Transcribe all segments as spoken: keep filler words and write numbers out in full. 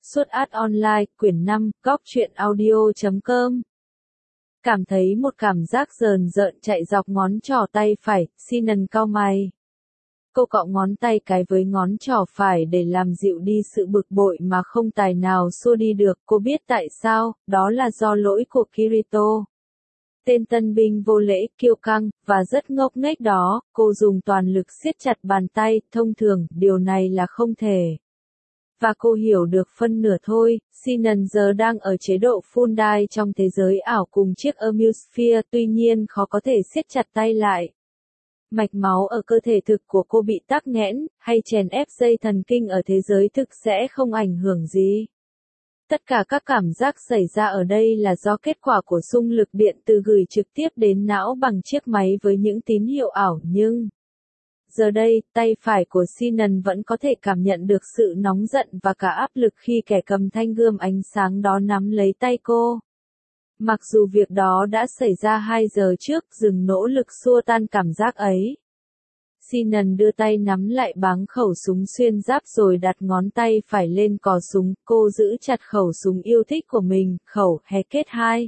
Suốt Art Online, quyển năm, góc truyện audio chấm com. Cảm thấy một cảm giác rờn rợn chạy dọc ngón trỏ tay phải, Sinan cau mày. Cô cọ ngón tay cái với ngón trỏ phải để làm dịu đi sự bực bội mà không tài nào xua đi được. Cô biết tại sao, đó là do lỗi của Kirito. Tên tân binh vô lễ, kiêu căng, và rất ngốc nghếch đó, cô dùng toàn lực siết chặt bàn tay, thông thường, điều này là không thể. Và cô hiểu được phân nửa thôi, Sinan giờ đang ở chế độ full dive trong thế giới ảo cùng chiếc Amusphere, tuy nhiên khó có thể siết chặt tay lại. Mạch máu ở cơ thể thực của cô bị tắc nghẽn, hay chèn ép dây thần kinh ở thế giới thực sẽ không ảnh hưởng gì. Tất cả các cảm giác xảy ra ở đây là do kết quả của xung lực điện từ gửi trực tiếp đến não bằng chiếc máy với những tín hiệu ảo, nhưng giờ đây, tay phải của Sinan vẫn có thể cảm nhận được sự nóng giận và cả áp lực khi kẻ cầm thanh gươm ánh sáng đó nắm lấy tay cô. Mặc dù việc đó đã xảy ra hai giờ trước, dừng nỗ lực xua tan cảm giác ấy. Sinan đưa tay nắm lại báng khẩu súng xuyên giáp rồi đặt ngón tay phải lên cò súng, cô giữ chặt khẩu súng yêu thích của mình, khẩu Hellcat hai.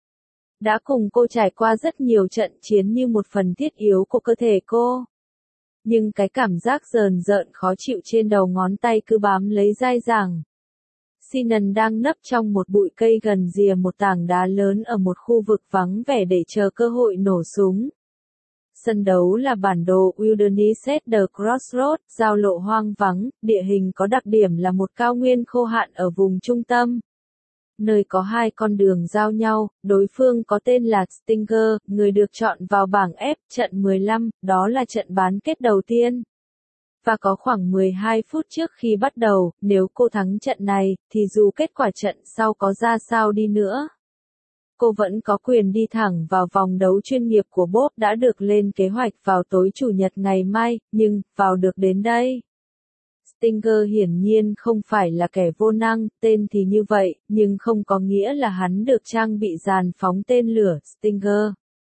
Đã cùng cô trải qua rất nhiều trận chiến như một phần thiết yếu của cơ thể cô. Nhưng cái cảm giác rờn rợn khó chịu trên đầu ngón tay cứ bám lấy dai dẳng. Sinan đang nấp trong một bụi cây gần rìa một tảng đá lớn ở một khu vực vắng vẻ để chờ cơ hội nổ súng. Sân đấu là bản đồ Wilderness at the Crossroads, giao lộ hoang vắng, địa hình có đặc điểm là một cao nguyên khô hạn ở vùng trung tâm. Nơi có hai con đường giao nhau, đối phương có tên là Stinger, người được chọn vào bảng F, trận mười lăm, đó là trận bán kết đầu tiên. Và có khoảng mười hai phút trước khi bắt đầu, nếu cô thắng trận này, thì dù kết quả trận sau có ra sao đi nữa, cô vẫn có quyền đi thẳng vào vòng đấu chuyên nghiệp của Bob đã được lên kế hoạch vào tối Chủ nhật ngày mai, nhưng, vào được đến đây. Stinger hiển nhiên không phải là kẻ vô năng, tên thì như vậy, nhưng không có nghĩa là hắn được trang bị dàn phóng tên lửa, Stinger.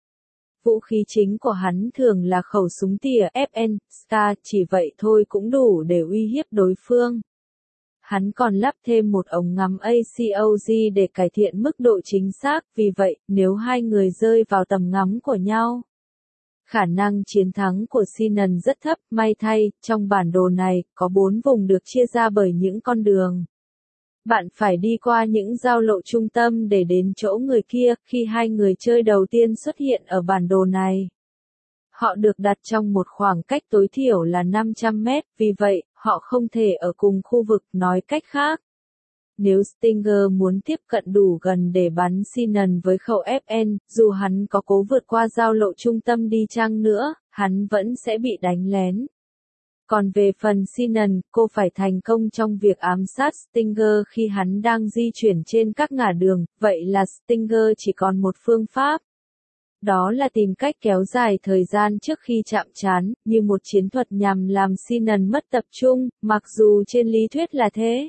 Vũ khí chính của hắn thường là khẩu súng tỉa ép en, Scar, chỉ vậy thôi cũng đủ để uy hiếp đối phương. Hắn còn lắp thêm một ống ngắm a xê o giê để cải thiện mức độ chính xác, vì vậy, nếu hai người rơi vào tầm ngắm của nhau, khả năng chiến thắng của Sinan rất thấp. May thay, trong bản đồ này, có bốn vùng được chia ra bởi những con đường. Bạn phải đi qua những giao lộ trung tâm để đến chỗ người kia. Khi hai người chơi đầu tiên xuất hiện ở bản đồ này, họ được đặt trong một khoảng cách tối thiểu là năm trăm mét, vì vậy, họ không thể ở cùng khu vực. Nói cách khác, nếu Stinger muốn tiếp cận đủ gần để bắn Sinan với khẩu ép en, dù hắn có cố vượt qua giao lộ trung tâm đi chăng nữa, hắn vẫn sẽ bị đánh lén. Còn về phần Sinan, cô phải thành công trong việc ám sát Stinger khi hắn đang di chuyển trên các ngả đường, vậy là Stinger chỉ còn một phương pháp. Đó là tìm cách kéo dài thời gian trước khi chạm trán, như một chiến thuật nhằm làm Sinan mất tập trung, mặc dù trên lý thuyết là thế.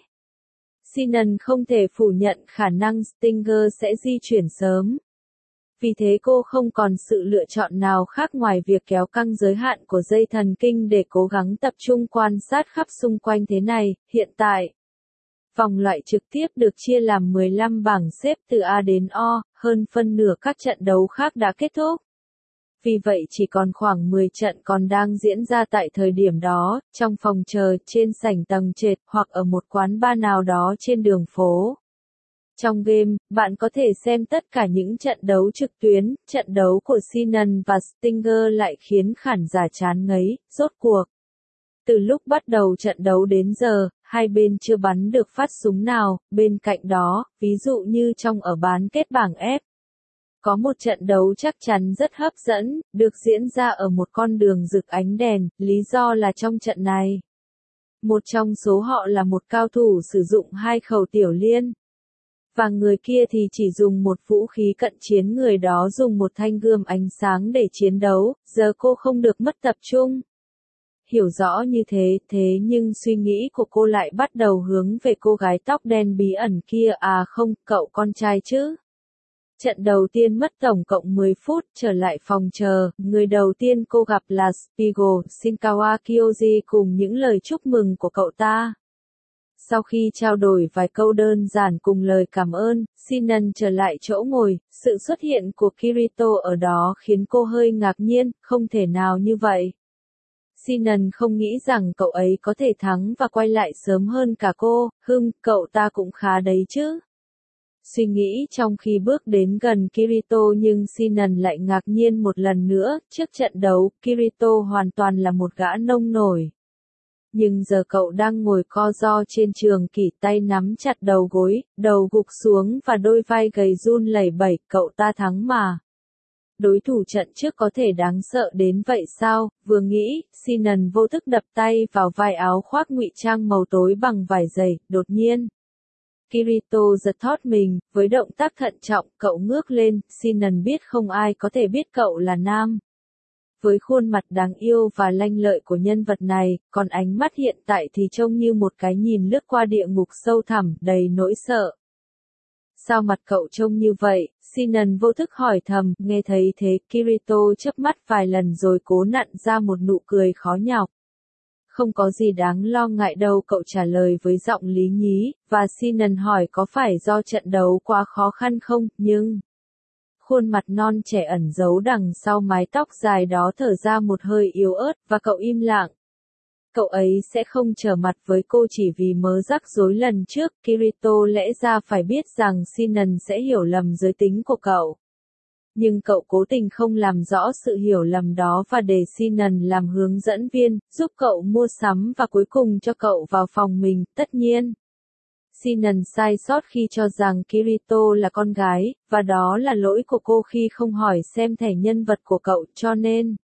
Sinan không thể phủ nhận khả năng Stinger sẽ di chuyển sớm. Vì thế cô không còn sự lựa chọn nào khác ngoài việc kéo căng giới hạn của dây thần kinh để cố gắng tập trung quan sát khắp xung quanh thế này. Hiện tại, vòng loại trực tiếp được chia làm mười lăm bảng xếp từ A đến O, hơn phân nửa các trận đấu khác đã kết thúc. Vì vậy chỉ còn khoảng mười trận còn đang diễn ra tại thời điểm đó, trong phòng chờ, trên sảnh tầng trệt, hoặc ở một quán bar nào đó trên đường phố. Trong game, bạn có thể xem tất cả những trận đấu trực tuyến. Trận đấu của Sinan và Stinger lại khiến khán giả chán ngấy. Rốt cuộc, từ lúc bắt đầu trận đấu đến giờ, hai bên chưa bắn được phát súng nào. Bên cạnh đó, ví dụ như trong ở bán kết bảng F, có một trận đấu chắc chắn rất hấp dẫn, được diễn ra ở một con đường rực ánh đèn. Lý do là trong trận này, một trong số họ là một cao thủ sử dụng hai khẩu tiểu liên, và người kia thì chỉ dùng một vũ khí cận chiến. Người đó dùng một thanh gươm ánh sáng để chiến đấu. Giờ cô không được mất tập trung. Hiểu rõ như thế, thế nhưng suy nghĩ của cô lại bắt đầu hướng về cô gái tóc đen bí ẩn kia. À không, cậu con trai chứ. Trận đầu tiên mất tổng cộng mười phút, trở lại phòng chờ, người đầu tiên cô gặp là Spiegel, Shinkawa Kyoji cùng những lời chúc mừng của cậu ta. Sau khi trao đổi vài câu đơn giản cùng lời cảm ơn, Sinan trở lại chỗ ngồi, sự xuất hiện của Kirito ở đó khiến cô hơi ngạc nhiên, không thể nào như vậy. Sinan không nghĩ rằng cậu ấy có thể thắng và quay lại sớm hơn cả cô, hưng, cậu ta cũng khá đấy chứ. Suy nghĩ trong khi bước đến gần Kirito nhưng Sinan lại ngạc nhiên một lần nữa, trước trận đấu, Kirito hoàn toàn là một gã nông nổi. Nhưng giờ cậu đang ngồi co ro trên trường kỷ, tay nắm chặt đầu gối, đầu gục xuống và đôi vai gầy run lẩy bẩy, cậu ta thắng mà. Đối thủ trận trước có thể đáng sợ đến vậy sao? Vừa nghĩ, Sinan vô thức đập tay vào vai áo khoác ngụy trang màu tối bằng vải dày, đột nhiên. Kirito giật thót mình, với động tác thận trọng, cậu ngước lên, Sinan biết không ai có thể biết cậu là nam. Với khuôn mặt đáng yêu và lanh lợi của nhân vật này, còn ánh mắt hiện tại thì trông như một cái nhìn lướt qua địa ngục sâu thẳm, đầy nỗi sợ. Sao mặt cậu trông như vậy? Sinan vô thức hỏi thầm, nghe thấy thế, Kirito chớp mắt vài lần rồi cố nặn ra một nụ cười khó nhọc. Không có gì đáng lo ngại đâu, cậu trả lời với giọng lý nhí, và Sinan hỏi có phải do trận đấu quá khó khăn không, nhưng... Khuôn mặt non trẻ ẩn giấu đằng sau mái tóc dài đó thở ra một hơi yếu ớt, và cậu im lặng. Cậu ấy sẽ không trở mặt với cô chỉ vì mớ rắc rối lần trước, Kirito lẽ ra phải biết rằng Sinan sẽ hiểu lầm giới tính của cậu. Nhưng cậu cố tình không làm rõ sự hiểu lầm đó và để Sinan làm hướng dẫn viên, giúp cậu mua sắm và cuối cùng cho cậu vào phòng mình, tất nhiên. Sinan sai sót khi cho rằng Kirito là con gái, và đó là lỗi của cô khi không hỏi xem thẻ nhân vật của cậu, cho nên...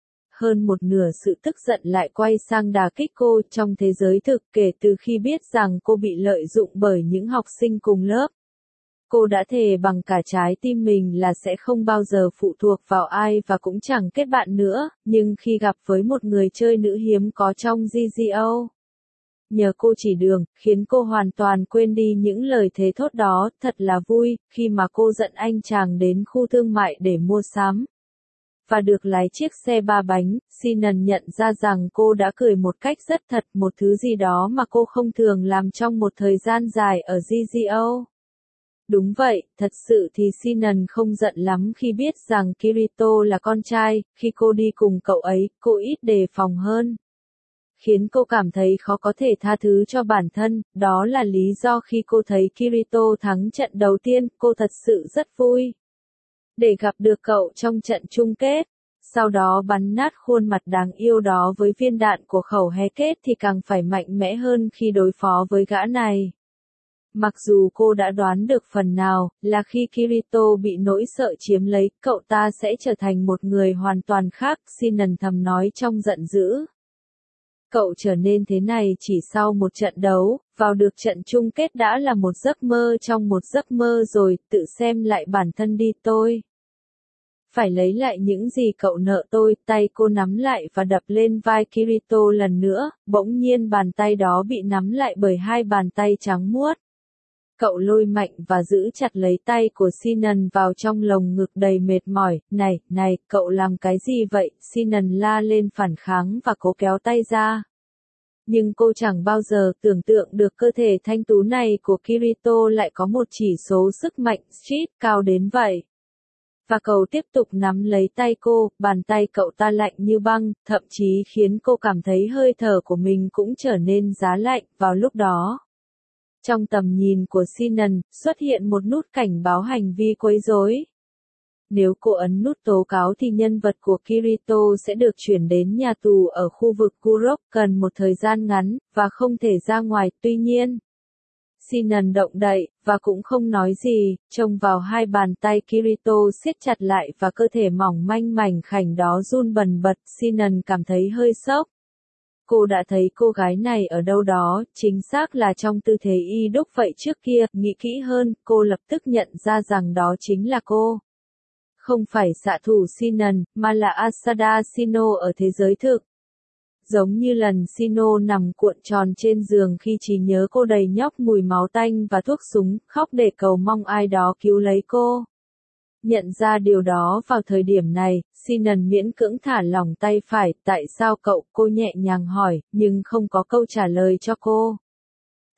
Hơn một nửa sự tức giận lại quay sang đả kích cô trong thế giới thực kể từ khi biết rằng cô bị lợi dụng bởi những học sinh cùng lớp. Cô đã thề bằng cả trái tim mình là sẽ không bao giờ phụ thuộc vào ai và cũng chẳng kết bạn nữa, nhưng khi gặp với một người chơi nữ hiếm có trong giê giê ô, nhờ cô chỉ đường, khiến cô hoàn toàn quên đi những lời thề thốt đó, thật là vui, khi mà cô dẫn anh chàng đến khu thương mại để mua sắm. Và được lái chiếc xe ba bánh, Sinan nhận ra rằng cô đã cười một cách rất thật, một thứ gì đó mà cô không thường làm trong một thời gian dài ở giê giê ô. Đúng vậy, thật sự thì Sinan không giận lắm khi biết rằng Kirito là con trai, khi cô đi cùng cậu ấy, cô ít đề phòng hơn. Khiến cô cảm thấy khó có thể tha thứ cho bản thân, đó là lý do khi cô thấy Kirito thắng trận đầu tiên, cô thật sự rất vui. Để gặp được cậu trong trận chung kết, sau đó bắn nát khuôn mặt đáng yêu đó với viên đạn của khẩu hé kết thì càng phải mạnh mẽ hơn khi đối phó với gã này. Mặc dù cô đã đoán được phần nào, là khi Kirito bị nỗi sợ chiếm lấy, cậu ta sẽ trở thành một người hoàn toàn khác, Sinan thầm nói trong giận dữ. Cậu trở nên thế này chỉ sau một trận đấu, vào được trận chung kết đã là một giấc mơ trong một giấc mơ rồi, tự xem lại bản thân đi tôi. Phải lấy lại những gì cậu nợ tôi, tay cô nắm lại và đập lên vai Kirito lần nữa, bỗng nhiên bàn tay đó bị nắm lại bởi hai bàn tay trắng muốt. Cậu lôi mạnh và giữ chặt lấy tay của Sinan vào trong lồng ngực đầy mệt mỏi, này, này, cậu làm cái gì vậy? Sinan la lên phản kháng và cố kéo tay ra. Nhưng cô chẳng bao giờ tưởng tượng được cơ thể thanh tú này của Kirito lại có một chỉ số sức mạnh street cao đến vậy. Và cậu tiếp tục nắm lấy tay cô, bàn tay cậu ta lạnh như băng, thậm chí khiến cô cảm thấy hơi thở của mình cũng trở nên giá lạnh, vào lúc đó. Trong tầm nhìn của Sinan, xuất hiện một nút cảnh báo hành vi quấy rối. Nếu cô ấn nút tố cáo thì nhân vật của Kirito sẽ được chuyển đến nhà tù ở khu vực Kurok cần một thời gian ngắn, và không thể ra ngoài, tuy nhiên. Sinan động đậy, và cũng không nói gì, trông vào hai bàn tay Kirito siết chặt lại và cơ thể mỏng manh mảnh khảnh đó run bần bật, Sinan cảm thấy hơi sốc. Cô đã thấy cô gái này ở đâu đó, chính xác là trong tư thế y đúc vậy trước kia, nghĩ kỹ hơn, cô lập tức nhận ra rằng đó chính là cô. Không phải xạ thủ Sinan, mà là Asada Shino ở thế giới thực. Giống như lần Shino nằm cuộn tròn trên giường khi trí nhớ cô đầy nhóc mùi máu tanh và thuốc súng, khóc để cầu mong ai đó cứu lấy cô. Nhận ra điều đó vào thời điểm này, Sinan miễn cưỡng thả lỏng tay phải, tại sao cậu, cô nhẹ nhàng hỏi, nhưng không có câu trả lời cho cô.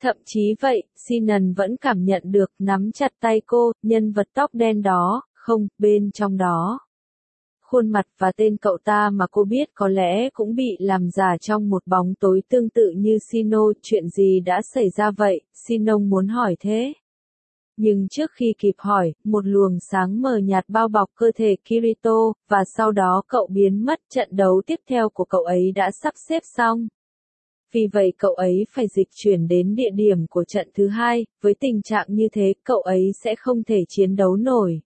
Thậm chí vậy, Sinan vẫn cảm nhận được nắm chặt tay cô, nhân vật tóc đen đó, không, bên trong đó. Khuôn mặt và tên cậu ta mà cô biết có lẽ cũng bị làm giả trong một bóng tối tương tự như Sino. Chuyện gì đã xảy ra vậy? Sinong muốn hỏi thế. Nhưng trước khi kịp hỏi, một luồng sáng mờ nhạt bao bọc cơ thể Kirito, và sau đó cậu biến mất. Trận đấu tiếp theo của cậu ấy đã sắp xếp xong. Vì vậy cậu ấy phải dịch chuyển đến địa điểm của trận thứ hai, với tình trạng như thế cậu ấy sẽ không thể chiến đấu nổi.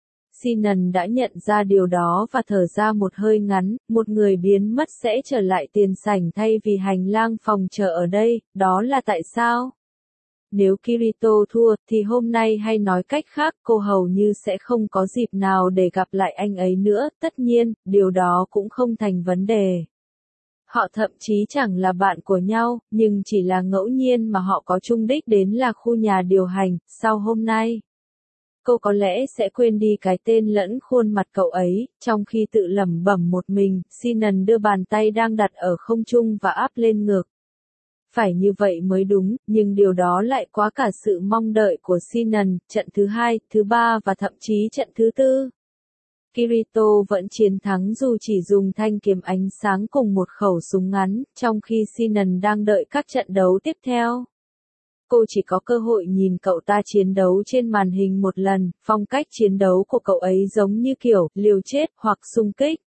Sinan đã nhận ra điều đó và thở ra một hơi ngắn, một người biến mất sẽ trở lại tiền sảnh thay vì hành lang phòng chờ ở đây, đó là tại sao? Nếu Kirito thua, thì hôm nay hay nói cách khác, cô hầu như sẽ không có dịp nào để gặp lại anh ấy nữa, tất nhiên, điều đó cũng không thành vấn đề. Họ thậm chí chẳng là bạn của nhau, nhưng chỉ là ngẫu nhiên mà họ có chung đích đến là khu nhà điều hành, sau hôm nay. Cô có lẽ sẽ quên đi cái tên lẫn khuôn mặt cậu ấy, trong khi tự lẩm bẩm một mình, Sinan đưa bàn tay đang đặt ở không trung và áp lên ngực. Phải như vậy mới đúng, nhưng điều đó lại quá cả sự mong đợi của Sinan, trận thứ hai, thứ ba và thậm chí trận thứ tư. Kirito vẫn chiến thắng dù chỉ dùng thanh kiếm ánh sáng cùng một khẩu súng ngắn, trong khi Sinan đang đợi các trận đấu tiếp theo. Cô chỉ có cơ hội nhìn cậu ta chiến đấu trên màn hình một lần, phong cách chiến đấu của cậu ấy giống như kiểu liều chết hoặc xung kích.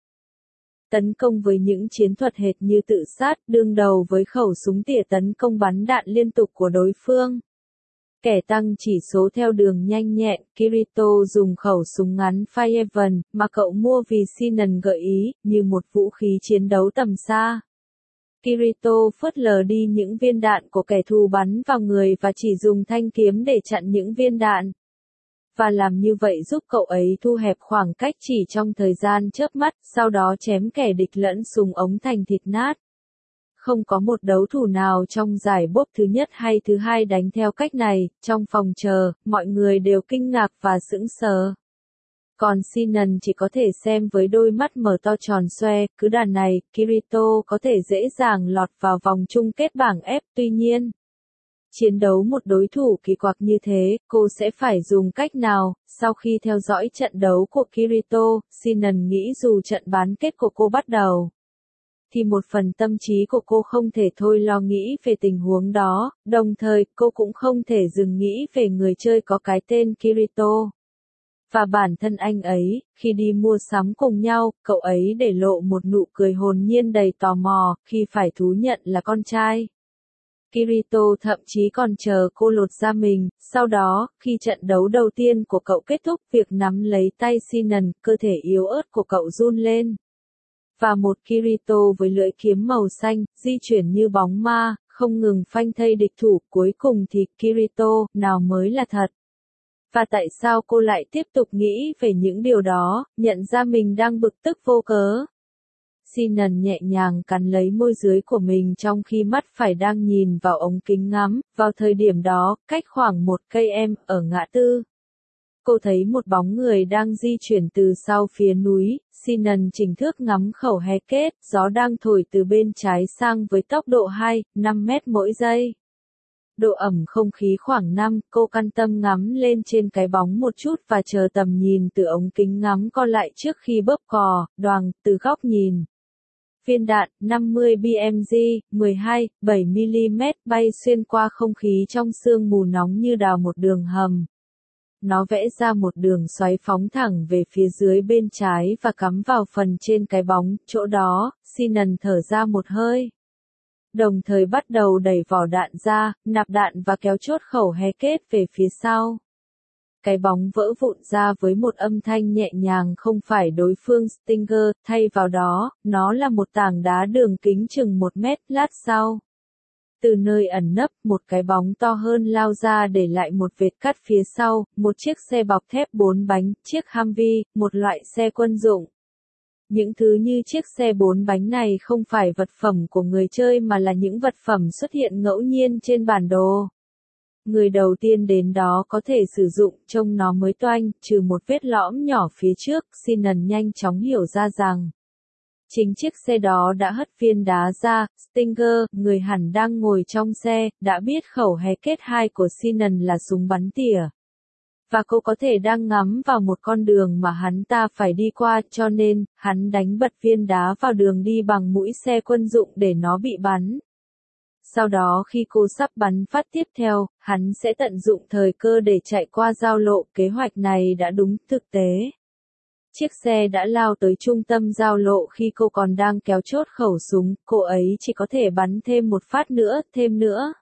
Tấn công với những chiến thuật hệt như tự sát, đương đầu với khẩu súng tỉa tấn công bắn đạn liên tục của đối phương. Kẻ tăng chỉ số theo đường nhanh nhẹn, Kirito dùng khẩu súng ngắn Fireven, mà cậu mua vì Sinan gợi ý, như một vũ khí chiến đấu tầm xa. Kirito phớt lờ đi những viên đạn của kẻ thù bắn vào người và chỉ dùng thanh kiếm để chặn những viên đạn. Và làm như vậy giúp cậu ấy thu hẹp khoảng cách chỉ trong thời gian chớp mắt, sau đó chém kẻ địch lẫn súng ống thành thịt nát. Không có một đấu thủ nào trong giải bốp thứ nhất hay thứ hai đánh theo cách này, trong phòng chờ, mọi người đều kinh ngạc và sững sờ. Còn Sinan chỉ có thể xem với đôi mắt mở to tròn xoe, cứ đà này, Kirito có thể dễ dàng lọt vào vòng chung kết bảng F, tuy nhiên. Chiến đấu một đối thủ kỳ quặc như thế, cô sẽ phải dùng cách nào? Sau khi theo dõi trận đấu của Kirito, Sinan nghĩ dù trận bán kết của cô bắt đầu, thì một phần tâm trí của cô không thể thôi lo nghĩ về tình huống đó, đồng thời cô cũng không thể dừng nghĩ về người chơi có cái tên Kirito. Và bản thân anh ấy, khi đi mua sắm cùng nhau, cậu ấy để lộ một nụ cười hồn nhiên đầy tò mò, khi phải thú nhận là con trai. Kirito thậm chí còn chờ cô lột da mình, sau đó, khi trận đấu đầu tiên của cậu kết thúc, việc nắm lấy tay Sinan, cơ thể yếu ớt của cậu run lên. Và một Kirito với lưỡi kiếm màu xanh, di chuyển như bóng ma, không ngừng phanh thây địch thủ, cuối cùng thì Kirito, nào mới là thật. Và tại sao cô lại tiếp tục nghĩ về những điều đó, nhận ra mình đang bực tức vô cớ? Sinan nhẹ nhàng cắn lấy môi dưới của mình trong khi mắt phải đang nhìn vào ống kính ngắm, vào thời điểm đó, cách khoảng một cây em, ở ngã tư. Cô thấy một bóng người đang di chuyển từ sau phía núi, Sinan chỉnh thước ngắm khẩu hé kết, gió đang thổi từ bên trái sang với tốc độ hai, năm mét mỗi giây. Độ ẩm không khí khoảng năm, cô căn tâm ngắm lên trên cái bóng một chút và chờ tầm nhìn từ ống kính ngắm co lại trước khi bóp cò, đoàng, từ góc nhìn. Viên đạn, năm mươi B M G, mười hai, bảy mi-li-mét bay xuyên qua không khí trong sương mù nóng như đào một đường hầm. Nó vẽ ra một đường xoáy phóng thẳng về phía dưới bên trái và cắm vào phần trên cái bóng, chỗ đó, Sinan thở ra một hơi. Đồng thời bắt đầu đẩy vỏ đạn ra, nạp đạn và kéo chốt khẩu hé kết về phía sau. Cái bóng vỡ vụn ra với một âm thanh nhẹ nhàng, không phải đối phương Stinger, thay vào đó, nó là một tảng đá đường kính chừng một mét. Lát sau, từ nơi ẩn nấp, một cái bóng to hơn lao ra để lại một vệt cắt phía sau, một chiếc xe bọc thép bốn bánh, chiếc Humvee, một loại xe quân dụng. Những thứ như chiếc xe bốn bánh này không phải vật phẩm của người chơi mà là những vật phẩm xuất hiện ngẫu nhiên trên bản đồ. Người đầu tiên đến đó có thể sử dụng, trông nó mới toanh, trừ một vết lõm nhỏ phía trước, Sinan nhanh chóng hiểu ra rằng Chính chiếc xe đó đã hất viên đá ra, Stinger, người hẳn đang ngồi trong xe, đã biết khẩu Hackett hai của Sinan là súng bắn tỉa. Và cô có thể đang ngắm vào một con đường mà hắn ta phải đi qua, cho nên, hắn đánh bật viên đá vào đường đi bằng mũi xe quân dụng để nó bị bắn. Sau đó khi cô sắp bắn phát tiếp theo, hắn sẽ tận dụng thời cơ để chạy qua giao lộ. Kế hoạch này đã đúng thực tế. Chiếc xe đã lao tới trung tâm giao lộ khi cô còn đang kéo chốt khẩu súng, cô ấy chỉ có thể bắn thêm một phát nữa, thêm nữa.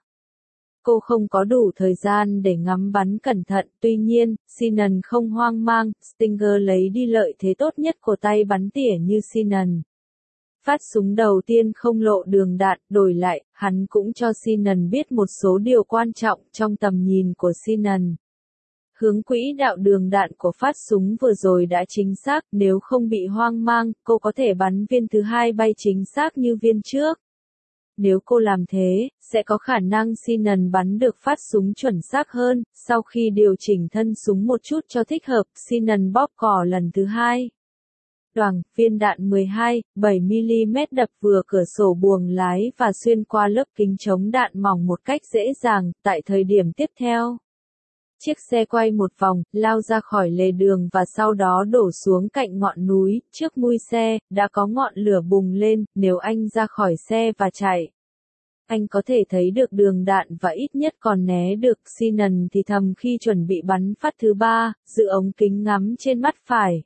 Cô không có đủ thời gian để ngắm bắn cẩn thận, tuy nhiên, Sinan không hoang mang, Stinger lấy đi lợi thế tốt nhất của tay bắn tỉa như Sinan. Phát súng đầu tiên không lộ đường đạn, đổi lại, hắn cũng cho Sinan biết một số điều quan trọng trong tầm nhìn của Sinan. Hướng quỹ đạo đường đạn của phát súng vừa rồi đã chính xác, nếu không bị hoang mang, cô có thể bắn viên thứ hai bay chính xác như viên trước. Nếu cô làm thế, sẽ có khả năng Sinan bắn được phát súng chuẩn xác hơn. Sau khi điều chỉnh thân súng một chút cho thích hợp, Sinan bóp cò lần thứ hai. Đoàng, viên đạn mười hai phẩy bảy mi-li-mét đập vừa cửa sổ buồng lái và xuyên qua lớp kính chống đạn mỏng một cách dễ dàng. Tại thời điểm tiếp theo, chiếc xe quay một vòng, lao ra khỏi lề đường và sau đó đổ xuống cạnh ngọn núi. Trước mui xe, đã có ngọn lửa bùng lên. Nếu anh ra khỏi xe và chạy, anh có thể thấy được đường đạn và ít nhất còn né được. Sinan thì thầm khi chuẩn bị bắn phát thứ ba, giữ ống kính ngắm trên mắt phải.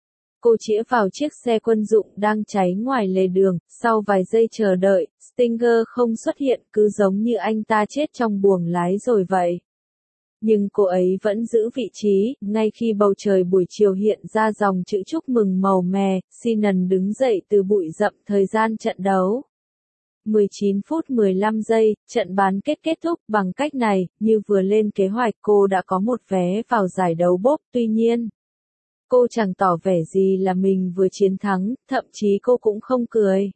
Cô chĩa vào chiếc xe quân dụng đang cháy ngoài lề đường. Sau vài giây chờ đợi, Stinger không xuất hiện, cứ giống như anh ta chết trong buồng lái rồi vậy. Nhưng cô ấy vẫn giữ vị trí. Ngay khi bầu trời buổi chiều hiện ra dòng chữ chúc mừng màu mè, Sinan đứng dậy từ bụi rậm. Thời gian trận đấu mười chín phút mười lăm giây, trận bán kết kết thúc. Bằng cách này, như vừa lên kế hoạch, cô đã có một vé vào giải đấu bốp. Tuy nhiên, cô chẳng tỏ vẻ gì là mình vừa chiến thắng, thậm chí cô cũng không cười.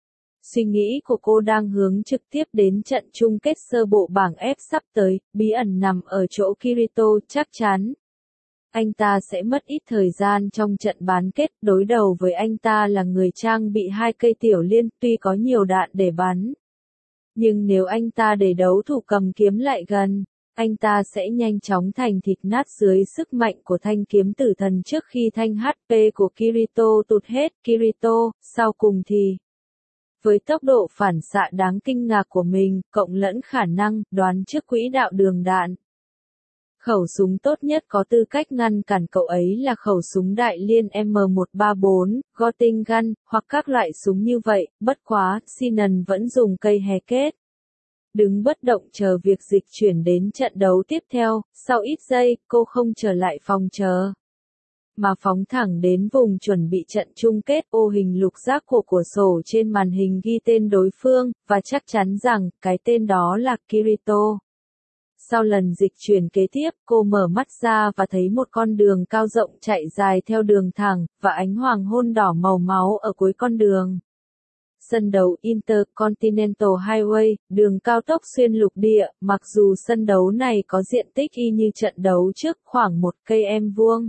Suy nghĩ của cô đang hướng trực tiếp đến trận chung kết sơ bộ bảng F sắp tới. Bí ẩn nằm ở chỗ Kirito. Chắc chắn anh ta sẽ mất ít thời gian trong trận bán kết. Đối đầu với anh ta là người trang bị hai cây tiểu liên, tuy có nhiều đạn để bắn, nhưng nếu anh ta để đấu thủ cầm kiếm lại gần, anh ta sẽ nhanh chóng thành thịt nát dưới sức mạnh của thanh kiếm tử thần. Trước khi thanh hát pê của Kirito tụt hết, Kirito, sau cùng thì, với tốc độ phản xạ đáng kinh ngạc của mình, cộng lẫn khả năng đoán trước quỹ đạo đường đạn, khẩu súng tốt nhất có tư cách ngăn cản cậu ấy là khẩu súng đại liên M một ba bốn, Gatling gun, hoặc các loại súng như vậy. Bất quá, Sinan vẫn dùng cây Hackett. Đứng bất động chờ việc dịch chuyển đến trận đấu tiếp theo. Sau ít giây, cô không trở lại phòng chờ, mà phóng thẳng đến vùng chuẩn bị trận chung kết. Ô hình lục giác của cửa sổ trên màn hình ghi tên đối phương, và chắc chắn rằng, cái tên đó là Kirito. Sau lần dịch chuyển kế tiếp, cô mở mắt ra và thấy một con đường cao rộng chạy dài theo đường thẳng, và ánh hoàng hôn đỏ màu máu ở cuối con đường. Sân đấu Intercontinental Highway, đường cao tốc xuyên lục địa. Mặc dù sân đấu này có diện tích y như trận đấu trước, khoảng một cây em vuông.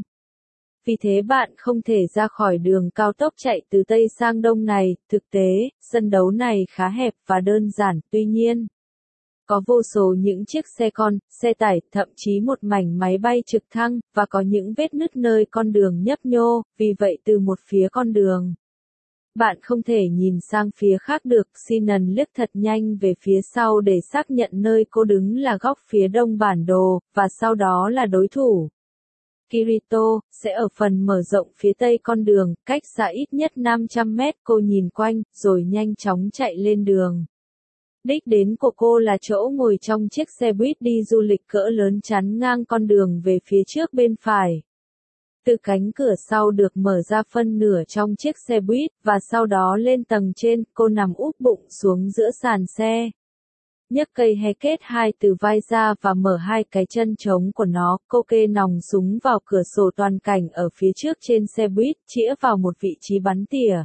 Vì thế bạn không thể ra khỏi đường cao tốc chạy từ Tây sang Đông này. Thực tế, sân đấu này khá hẹp và đơn giản, tuy nhiên, có vô số những chiếc xe con, xe tải, thậm chí một mảnh máy bay trực thăng, và có những vết nứt nơi con đường nhấp nhô. Vì vậy từ một phía con đường, bạn không thể nhìn sang phía khác được. Sinan liếc thật nhanh về phía sau để xác nhận nơi cô đứng là góc phía đông bản đồ, và sau đó là đối thủ. Kirito, sẽ ở phần mở rộng phía tây con đường, cách xa ít nhất năm trăm mét. Cô nhìn quanh, rồi nhanh chóng chạy lên đường. Đích đến của cô là chỗ ngồi trong chiếc xe buýt đi du lịch cỡ lớn chắn ngang con đường về phía trước bên phải. Từ cánh cửa sau được mở ra phân nửa trong chiếc xe buýt, và sau đó lên tầng trên, cô nằm úp bụng xuống giữa sàn xe. Nhấc cây Hackett hai từ vai ra và mở hai cái chân trống của nó. Cô kê nòng súng vào cửa sổ toàn cảnh ở phía trước trên xe buýt, chĩa vào một vị trí bắn tỉa,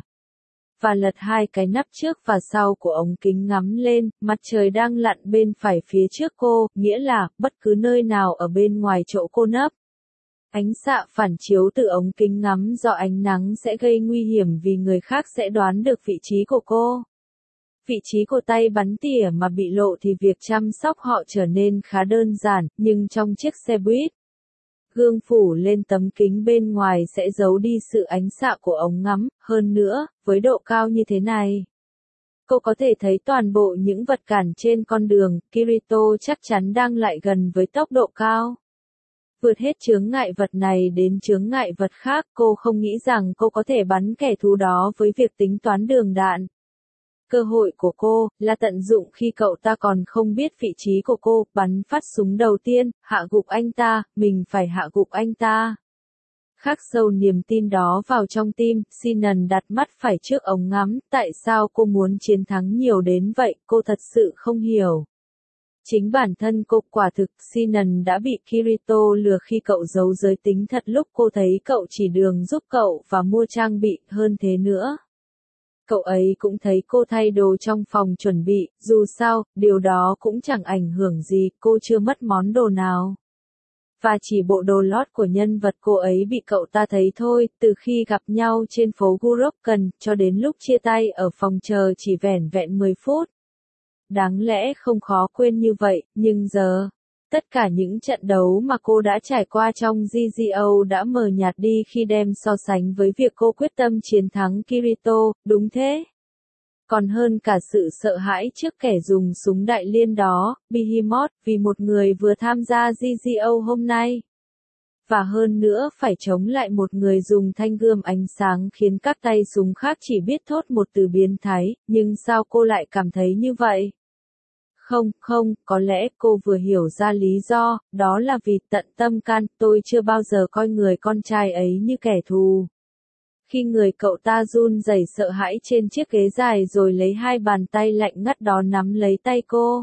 và lật hai cái nắp trước và sau của ống kính ngắm lên. Mặt trời đang lặn bên phải phía trước cô, nghĩa là, bất cứ nơi nào ở bên ngoài chỗ cô nấp, Ánh xạ phản chiếu từ ống kính ngắm do ánh nắng sẽ gây nguy hiểm vì người khác sẽ đoán được vị trí của cô. Vị trí của tay bắn tỉa mà bị lộ thì việc chăm sóc họ trở nên khá đơn giản, nhưng trong chiếc xe buýt, gương phủ lên tấm kính bên ngoài sẽ giấu đi sự ánh xạ của ống ngắm, hơn nữa, với độ cao như thế này, cô có thể thấy toàn bộ những vật cản trên con đường. Kirito chắc chắn đang lại gần với tốc độ cao. Vượt hết chướng ngại vật này đến chướng ngại vật khác, cô không nghĩ rằng cô có thể bắn kẻ thù đó với việc tính toán đường đạn. Cơ hội của cô là tận dụng khi cậu ta còn không biết vị trí của cô, bắn phát súng đầu tiên, hạ gục anh ta, mình phải hạ gục anh ta. Khắc sâu niềm tin đó vào trong tim, Sinan đặt mắt phải trước ống ngắm, tại sao cô muốn chiến thắng nhiều đến vậy, cô thật sự không hiểu. Chính bản thân cô, quả thực, Sinan đã bị Kirito lừa khi cậu giấu giới tính thật lúc cô thấy cậu chỉ đường giúp cậu và mua trang bị, hơn thế nữa. Cậu ấy cũng thấy cô thay đồ trong phòng chuẩn bị, dù sao, điều đó cũng chẳng ảnh hưởng gì, cô chưa mất món đồ nào. Và chỉ bộ đồ lót của nhân vật cô ấy bị cậu ta thấy thôi, từ khi gặp nhau trên phố Gurokan, cho đến lúc chia tay ở phòng chờ chỉ vẻn vẹn mười phút. Đáng lẽ không khó quên như vậy, nhưng giờ, tất cả những trận đấu mà cô đã trải qua trong giê giê ô đã mờ nhạt đi khi đem so sánh với việc cô quyết tâm chiến thắng Kirito, đúng thế. Còn hơn cả sự sợ hãi trước kẻ dùng súng đại liên đó, Behemoth, vì một người vừa tham gia giê giê ô hôm nay. Và hơn nữa phải chống lại một người dùng thanh gươm ánh sáng khiến các tay súng khác chỉ biết thốt một từ biến thái, nhưng sao cô lại cảm thấy như vậy? Không, không, có lẽ cô vừa hiểu ra lý do, đó là vì tận tâm can, tôi chưa bao giờ coi người con trai ấy như kẻ thù. Khi người cậu ta run rẩy sợ hãi trên chiếc ghế dài rồi lấy hai bàn tay lạnh ngắt đó nắm lấy tay cô.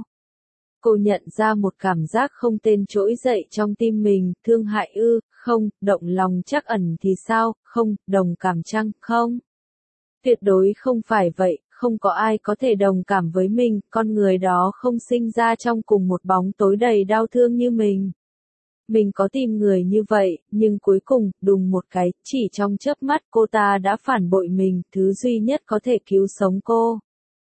Cô nhận ra một cảm giác không tên trỗi dậy trong tim mình, thương hại ư, không, động lòng trắc ẩn thì sao, không, đồng cảm chăng, không. Tuyệt đối không phải vậy, không có ai có thể đồng cảm với mình, con người đó không sinh ra trong cùng một bóng tối đầy đau thương như mình. Mình có tìm người như vậy, nhưng cuối cùng, đùng một cái, chỉ trong chớp mắt cô ta đã phản bội mình, thứ duy nhất có thể cứu sống cô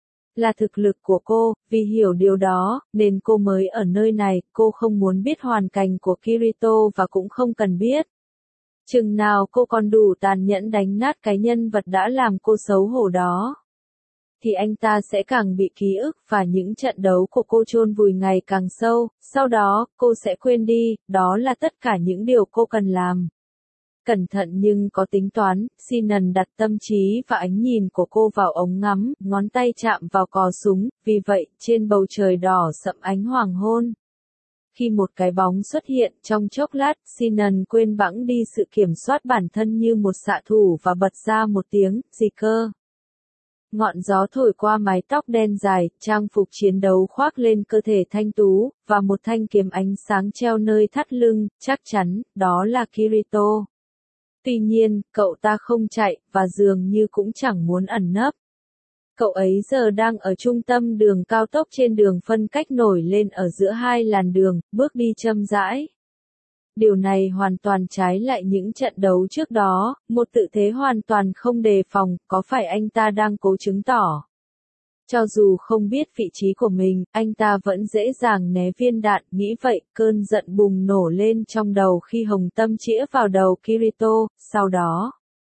là thực lực của cô, vì hiểu điều đó, nên cô mới ở nơi này, cô không muốn biết hoàn cảnh của Kirito và cũng không cần biết. Chừng nào cô còn đủ tàn nhẫn đánh nát cái nhân vật đã làm cô xấu hổ đó, thì anh ta sẽ càng bị ký ức và những trận đấu của cô chôn vùi ngày càng sâu, sau đó, cô sẽ quên đi, đó là tất cả những điều cô cần làm. Cẩn thận nhưng có tính toán, Sinan đặt tâm trí và ánh nhìn của cô vào ống ngắm, ngón tay chạm vào cò súng, vì vậy, trên bầu trời đỏ sậm ánh hoàng hôn. Khi một cái bóng xuất hiện trong chốc lát, Sinan quên bẵng đi sự kiểm soát bản thân như một xạ thủ và bật ra một tiếng, gì cơ. Ngọn gió thổi qua mái tóc đen dài, trang phục chiến đấu khoác lên cơ thể thanh tú, và một thanh kiếm ánh sáng treo nơi thắt lưng, chắc chắn, đó là Kirito. Tuy nhiên, cậu ta không chạy, và dường như cũng chẳng muốn ẩn nấp. Cậu ấy giờ đang ở trung tâm đường cao tốc trên đường phân cách nổi lên ở giữa hai làn đường, bước đi chậm rãi. Điều này hoàn toàn trái lại những trận đấu trước đó, một tự thế hoàn toàn không đề phòng, có phải anh ta đang cố chứng tỏ? Cho dù không biết vị trí của mình, anh ta vẫn dễ dàng né viên đạn, nghĩ vậy, cơn giận bùng nổ lên trong đầu khi hồng tâm chĩa vào đầu Kirito, sau đó.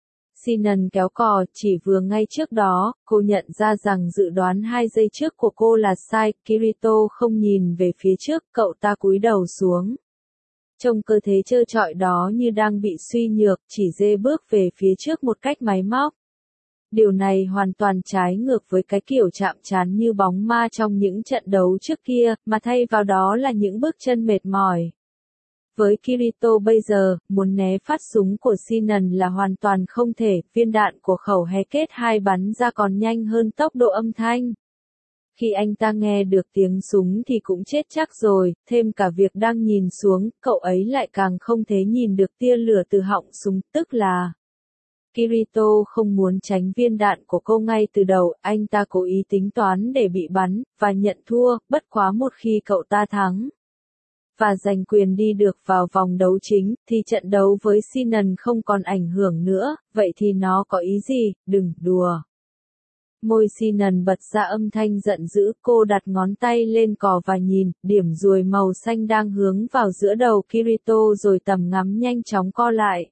Sinan kéo cò, chỉ vừa ngay trước đó, cô nhận ra rằng dự đoán hai giây trước của cô là sai, Kirito không nhìn về phía trước, cậu ta cúi đầu xuống. Trông cơ thế trơ trọi đó như đang bị suy nhược, chỉ dê bước về phía trước một cách máy móc. Điều này hoàn toàn trái ngược với cái kiểu chạm trán như bóng ma trong những trận đấu trước kia, mà thay vào đó là những bước chân mệt mỏi. Với Kirito bây giờ, muốn né phát súng của Sinan là hoàn toàn không thể, viên đạn của khẩu hé kết hai bắn ra còn nhanh hơn tốc độ âm thanh. Khi anh ta nghe được tiếng súng thì cũng chết chắc rồi, thêm cả việc đang nhìn xuống, cậu ấy lại càng không thể nhìn được tia lửa từ họng súng, tức là Kirito không muốn tránh viên đạn của cô ngay từ đầu, anh ta cố ý tính toán để bị bắn, và nhận thua, bất quá một khi cậu ta thắng. và giành quyền đi được vào vòng đấu chính, thì trận đấu với Sinan không còn ảnh hưởng nữa, vậy thì nó có ý gì, đừng đùa. Môi Sinan bật ra âm thanh giận dữ, cô đặt ngón tay lên cò và nhìn, điểm ruồi màu xanh đang hướng vào giữa đầu Kirito rồi tầm ngắm nhanh chóng co lại.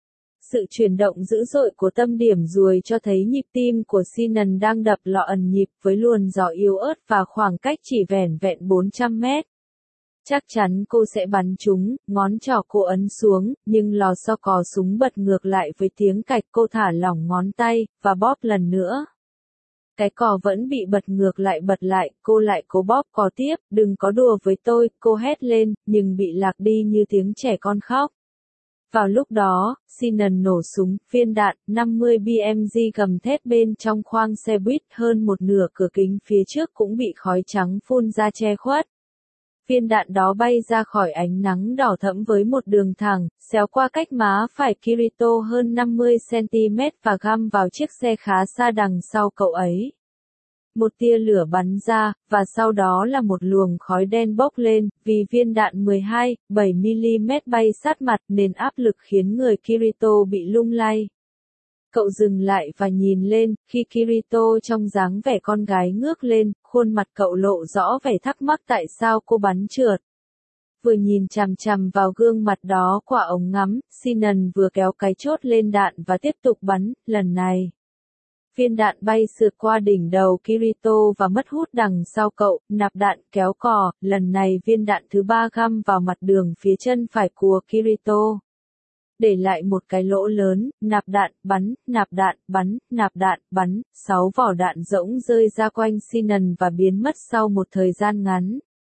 Sự chuyển động dữ dội của tâm điểm ruồi cho thấy nhịp tim của Sinan đang đập lọ ẩn nhịp với luồn gió yếu ớt và khoảng cách chỉ vẻn vẹn bốn trăm mét. Chắc chắn cô sẽ bắn trúng, ngón trỏ cô ấn xuống, nhưng lò xo cò súng bật ngược lại với tiếng cạch, cô thả lỏng ngón tay, và bóp lần nữa. Cái cò vẫn bị bật ngược lại bật lại, cô lại cố bóp cò tiếp, đừng có đùa với tôi, cô hét lên, nhưng bị lạc đi như tiếng trẻ con khóc. Vào lúc đó, Sinan nổ súng, viên đạn, năm mươi B M G gầm thét bên trong khoang xe buýt, hơn một nửa cửa kính phía trước cũng bị khói trắng phun ra che khuất. Viên đạn đó bay ra khỏi ánh nắng đỏ thẫm với một đường thẳng, xéo qua cách má phải Kirito hơn năm mươi xăng ti mét và găm vào chiếc xe khá xa đằng sau cậu ấy. Một tia lửa bắn ra, và sau đó là một luồng khói đen bốc lên, vì viên đạn mười hai phẩy bảy mi-li-mét bay sát mặt nên áp lực khiến người Kirito bị lung lay. Cậu dừng lại và nhìn lên, khi Kirito trong dáng vẻ con gái ngước lên, khuôn mặt cậu lộ rõ vẻ thắc mắc tại sao cô bắn trượt. Vừa nhìn chằm chằm vào gương mặt đó qua ống ngắm, Sinan vừa kéo cái chốt lên đạn và tiếp tục bắn, lần này. Viên đạn bay sượt qua đỉnh đầu Kirito và mất hút đằng sau cậu, nạp đạn kéo cò, lần này viên đạn thứ ba găm vào mặt đường phía chân phải của Kirito. Để lại một cái lỗ lớn, nạp đạn, bắn, nạp đạn, bắn, nạp đạn, bắn, sáu vỏ đạn rỗng rơi ra quanh Sinan và biến mất sau một thời gian ngắn.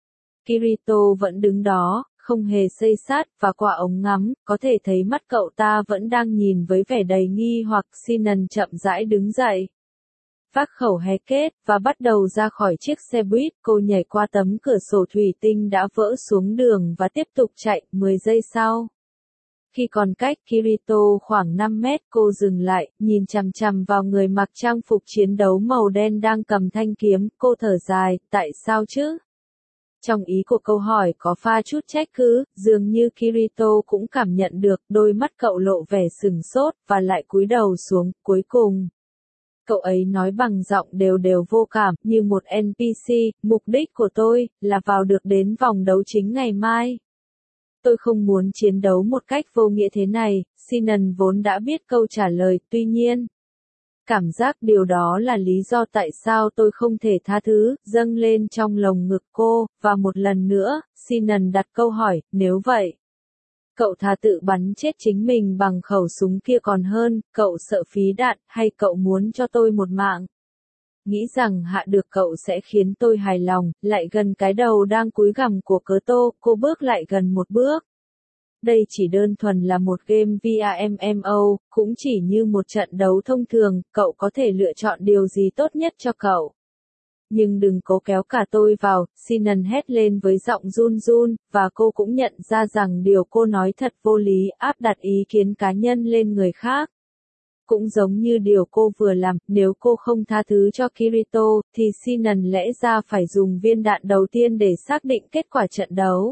Kirito vẫn đứng đó, không hề xây sát, và qua ống ngắm, có thể thấy mắt cậu ta vẫn đang nhìn với vẻ đầy nghi hoặc. Sinan chậm rãi đứng dậy. Vác khẩu hé kết, và bắt đầu ra khỏi chiếc xe buýt, cô nhảy qua tấm cửa sổ thủy tinh đã vỡ xuống đường và tiếp tục chạy, mười giây sau. Khi còn cách Kirito khoảng năm mét, cô dừng lại, nhìn chằm chằm vào người mặc trang phục chiến đấu màu đen đang cầm thanh kiếm, cô thở dài, tại sao chứ? Trong ý của câu hỏi có pha chút trách cứ, dường như Kirito cũng cảm nhận được, đôi mắt cậu lộ vẻ sừng sốt, và lại cúi đầu xuống, cuối cùng. Cậu ấy nói bằng giọng đều đều vô cảm, như một en pê xê, mục đích của tôi, là vào được đến vòng đấu chính ngày mai. Tôi không muốn chiến đấu một cách vô nghĩa thế này, Sinan vốn đã biết câu trả lời, tuy nhiên. Cảm giác điều đó là lý do tại sao tôi không thể tha thứ, dâng lên trong lồng ngực cô, và một lần nữa, Sinan đặt câu hỏi, nếu vậy. Cậu thà tự bắn chết chính mình bằng khẩu súng kia còn hơn, cậu sợ phí đạn, hay cậu muốn cho tôi một mạng? Nghĩ rằng hạ được cậu sẽ khiến tôi hài lòng, lại gần cái đầu đang cúi gằm của cớ tô, cô bước lại gần một bước. Đây chỉ đơn thuần là một game vê rờ em em o, cũng chỉ như một trận đấu thông thường, cậu có thể lựa chọn điều gì tốt nhất cho cậu. Nhưng đừng cố kéo cả tôi vào, Sinan hét lên với giọng run run, và cô cũng nhận ra rằng điều cô nói thật vô lý, áp đặt ý kiến cá nhân lên người khác. Cũng giống như điều cô vừa làm, nếu cô không tha thứ cho Kirito, thì Sinan lẽ ra phải dùng viên đạn đầu tiên để xác định kết quả trận đấu.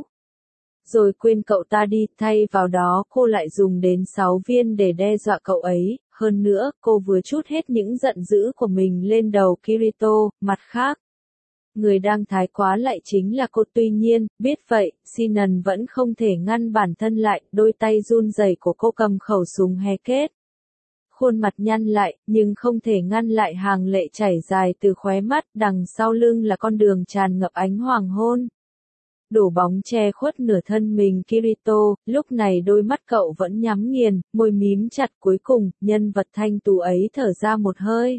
Rồi quên cậu ta đi, thay vào đó cô lại dùng đến sáu viên để đe dọa cậu ấy, hơn nữa, cô vừa trút hết những giận dữ của mình lên đầu Kirito, mặt khác. Người đang thái quá lại chính là cô, tuy nhiên, biết vậy, Sinan vẫn không thể ngăn bản thân lại, đôi tay run rẩy của cô cầm khẩu súng hé kết. Khuôn mặt nhăn lại, nhưng không thể ngăn lại hàng lệ chảy dài từ khóe mắt, đằng sau lưng là con đường tràn ngập ánh hoàng hôn. Đổ bóng che khuất nửa thân mình Kirito, lúc này đôi mắt cậu vẫn nhắm nghiền, môi mím chặt, cuối cùng, nhân vật thanh tú ấy thở ra một hơi.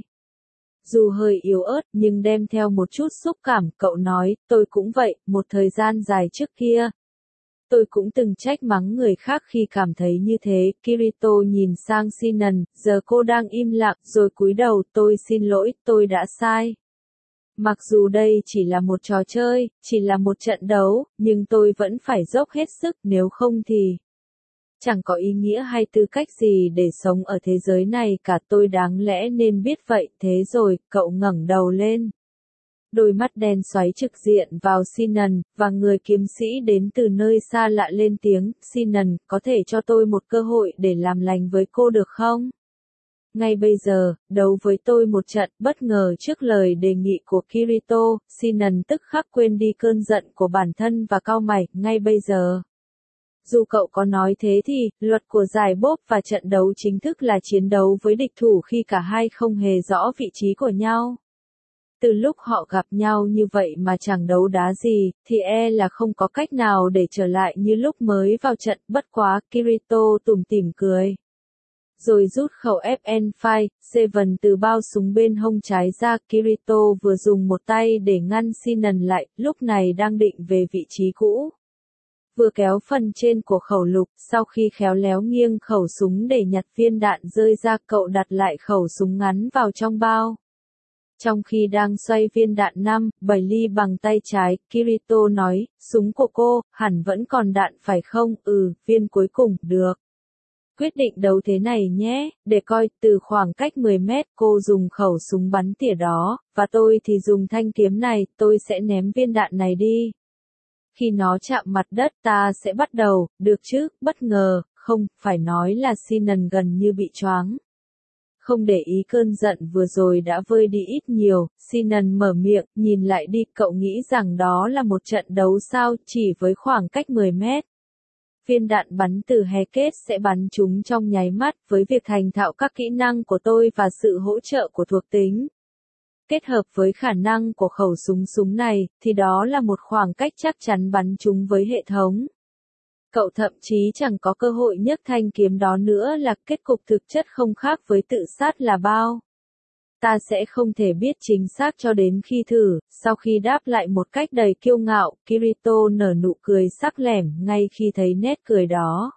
Dù hơi yếu ớt nhưng đem theo một chút xúc cảm, cậu nói, tôi cũng vậy, một thời gian dài trước kia. Tôi cũng từng trách mắng người khác khi cảm thấy như thế. Kirito nhìn sang Sinan, giờ cô đang im lặng, rồi cúi đầu, tôi xin lỗi, tôi đã sai. Mặc dù đây chỉ là một trò chơi, chỉ là một trận đấu, nhưng tôi vẫn phải dốc hết sức, nếu không thì chẳng có ý nghĩa hay tư cách gì để sống ở thế giới này cả, tôi đáng lẽ nên biết vậy, thế rồi, cậu ngẩng đầu lên. Đôi mắt đen xoáy trực diện vào Sinan, và người kiếm sĩ đến từ nơi xa lạ lên tiếng, Sinan, có thể cho tôi một cơ hội để làm lành với cô được không? Ngay bây giờ, đấu với tôi một trận, bất ngờ trước lời đề nghị của Kirito, Sinan tức khắc quên đi cơn giận của bản thân và cau mày, ngay bây giờ. Dù cậu có nói thế thì, luật của giải bốp và trận đấu chính thức là chiến đấu với địch thủ khi cả hai không hề rõ vị trí của nhau. Từ lúc họ gặp nhau như vậy mà chẳng đấu đá gì, thì e là không có cách nào để trở lại như lúc mới vào trận, bất quá, Kirito tủm tỉm cười. Rồi rút khẩu ép en năm bảy từ bao súng bên hông trái ra, Kirito vừa dùng một tay để ngăn Sinan lại, lúc này đang định về vị trí cũ. Vừa kéo phần trên của khẩu lục, sau khi khéo léo nghiêng khẩu súng để nhặt viên đạn rơi ra, cậu đặt lại khẩu súng ngắn vào trong bao. Trong khi đang xoay viên đạn năm bảy ly bằng tay trái, Kirito nói, súng của cô, hẳn vẫn còn đạn phải không? Ừ, viên cuối cùng, được. Quyết định đấu thế này nhé, để coi, từ khoảng cách mười mét cô dùng khẩu súng bắn tỉa đó, và tôi thì dùng thanh kiếm này, tôi sẽ ném viên đạn này đi. Khi nó chạm mặt đất ta sẽ bắt đầu, được chứ, bất ngờ, không, phải nói là Sinan gần như bị choáng. Không để ý cơn giận vừa rồi đã vơi đi ít nhiều, Sinan mở miệng, nhìn lại đi, cậu nghĩ rằng đó là một trận đấu sao, chỉ với khoảng cách mười mét. Viên đạn bắn từ Heket sẽ bắn chúng trong nháy mắt, với việc thành thạo các kỹ năng của tôi và sự hỗ trợ của thuộc tính. Kết hợp với khả năng của khẩu súng súng này, thì đó là một khoảng cách chắc chắn bắn chúng với hệ thống. Cậu thậm chí chẳng có cơ hội nhấc thanh kiếm đó nữa, là kết cục thực chất không khác với tự sát là bao. Ta sẽ không thể biết chính xác cho đến khi thử. Sau khi đáp lại một cách đầy kiêu ngạo, Kirito nở nụ cười sắc lẻm ngay khi thấy nét cười đó.